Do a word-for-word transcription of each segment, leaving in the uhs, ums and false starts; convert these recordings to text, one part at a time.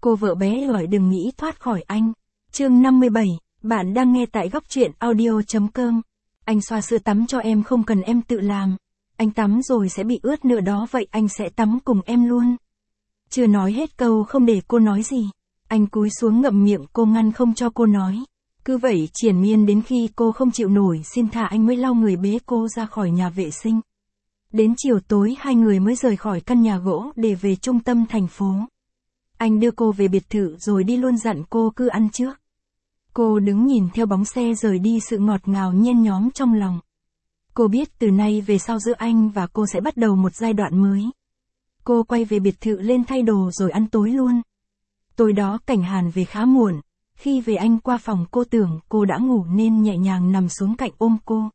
Cô vợ bé gọi đừng nghĩ thoát khỏi anh. Chương năm mươi bảy, bạn đang nghe tại góc truyện audio.com. Anh xoa sữa tắm cho em không cần em tự làm. Anh tắm rồi sẽ bị ướt nữa đó, vậy anh sẽ tắm cùng em luôn. Chưa nói hết câu không để cô nói gì. Anh cúi xuống ngậm miệng cô ngăn không cho cô nói. Cứ vậy triền miên đến khi cô không chịu nổi xin thả anh mới lau người bế cô ra khỏi nhà vệ sinh. Đến chiều tối hai người mới rời khỏi căn nhà gỗ để về trung tâm thành phố. Anh đưa cô về biệt thự rồi đi luôn, dặn cô cứ ăn trước. Cô đứng nhìn theo bóng xe rời đi, sự ngọt ngào nhen nhóm trong lòng. Cô biết từ nay về sau giữa anh và cô sẽ bắt đầu một giai đoạn mới. Cô quay về biệt thự lên thay đồ rồi ăn tối luôn. Tối đó Cảnh Hàn về khá muộn. Khi về anh qua phòng cô tưởng cô đã ngủ nên nhẹ nhàng nằm xuống cạnh ôm cô.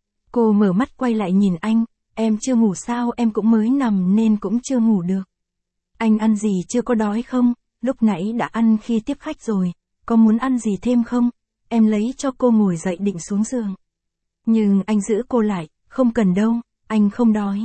Cô mở mắt quay lại nhìn anh, em chưa ngủ sao? Em cũng mới nằm nên cũng chưa ngủ được. Anh ăn gì chưa, có đói không? Lúc nãy đã ăn khi tiếp khách rồi, có muốn ăn gì thêm không? Em lấy cho cô, ngồi dậy định xuống giường. Nhưng anh giữ cô lại, không cần đâu, anh không đói.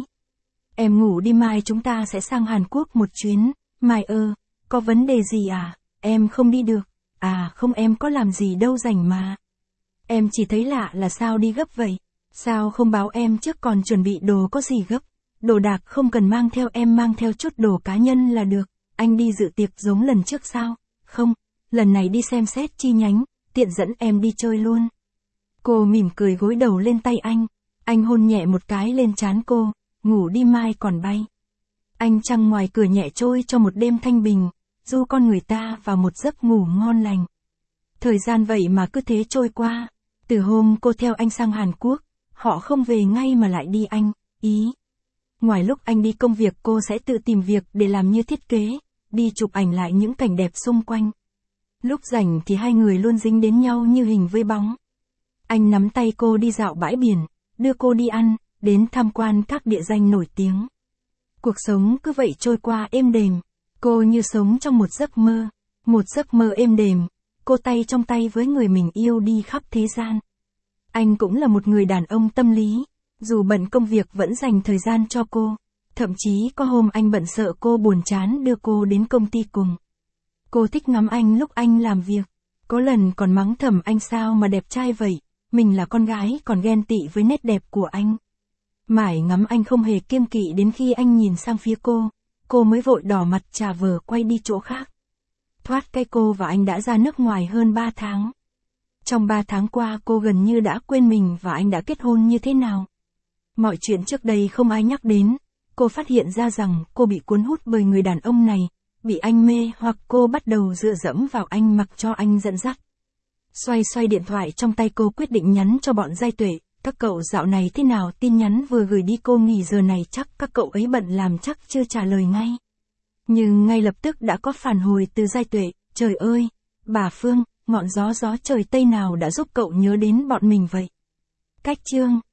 Em ngủ đi, mai chúng ta sẽ sang Hàn Quốc một chuyến. Mai ơ, có vấn đề gì à? Em không đi được. À không, em có làm gì đâu, rảnh mà. Em chỉ thấy lạ là sao đi gấp vậy? Sao không báo em trước, còn chuẩn bị đồ có gì gấp? Đồ đạc không cần mang theo, em mang theo chút đồ cá nhân là được. Anh đi dự tiệc giống lần trước sao? Không, lần này đi xem xét chi nhánh, tiện dẫn em đi chơi luôn. Cô mỉm cười gối đầu lên tay anh. Anh hôn nhẹ một cái lên trán cô, ngủ đi mai còn bay. Anh trăng ngoài cửa nhẹ trôi cho một đêm thanh bình, du con người ta vào một giấc ngủ ngon lành. Thời gian vậy mà cứ thế trôi qua. Từ hôm cô theo anh sang Hàn Quốc, họ không về ngay mà lại đi Anh, Ý. Ngoài lúc anh đi công việc, cô sẽ tự tìm việc để làm như thiết kế, đi chụp ảnh lại những cảnh đẹp xung quanh. Lúc rảnh thì hai người luôn dính đến nhau như hình với bóng. Anh nắm tay cô đi dạo bãi biển, đưa cô đi ăn, đến tham quan các địa danh nổi tiếng. Cuộc sống cứ vậy trôi qua êm đềm. Cô như sống trong một giấc mơ, một giấc mơ êm đềm. Cô tay trong tay với người mình yêu đi khắp thế gian. Anh cũng là một người đàn ông tâm lý, dù bận công việc vẫn dành thời gian cho cô. Thậm chí có hôm anh bận sợ cô buồn chán đưa cô đến công ty cùng. Cô thích ngắm anh lúc anh làm việc. Có lần còn mắng thầm anh sao mà đẹp trai vậy, mình là con gái còn ghen tị với nét đẹp của anh. Mãi ngắm anh không hề kiêng kỵ, đến khi anh nhìn sang phía cô, cô mới vội đỏ mặt trả vờ quay đi chỗ khác. Thoát cái, cô và anh đã ra nước ngoài hơn ba tháng. Trong ba tháng qua cô gần như đã quên mình và anh đã kết hôn như thế nào. Mọi chuyện trước đây không ai nhắc đến. Cô phát hiện ra rằng cô bị cuốn hút bởi người đàn ông này, bị anh mê hoặc cô bắt đầu dựa dẫm vào anh mặc cho anh dẫn dắt. Xoay xoay điện thoại trong tay, cô quyết định nhắn cho bọn Giai Tuệ. Các cậu dạo này thế nào? Tin nhắn vừa gửi đi cô nghỉ giờ này chắc các cậu ấy bận làm chắc chưa trả lời ngay. Nhưng ngay lập tức đã có phản hồi từ Giai Tuệ. Trời ơi, bà Phương, ngọn gió gió trời Tây nào đã giúp cậu nhớ đến bọn mình vậy? Cách chương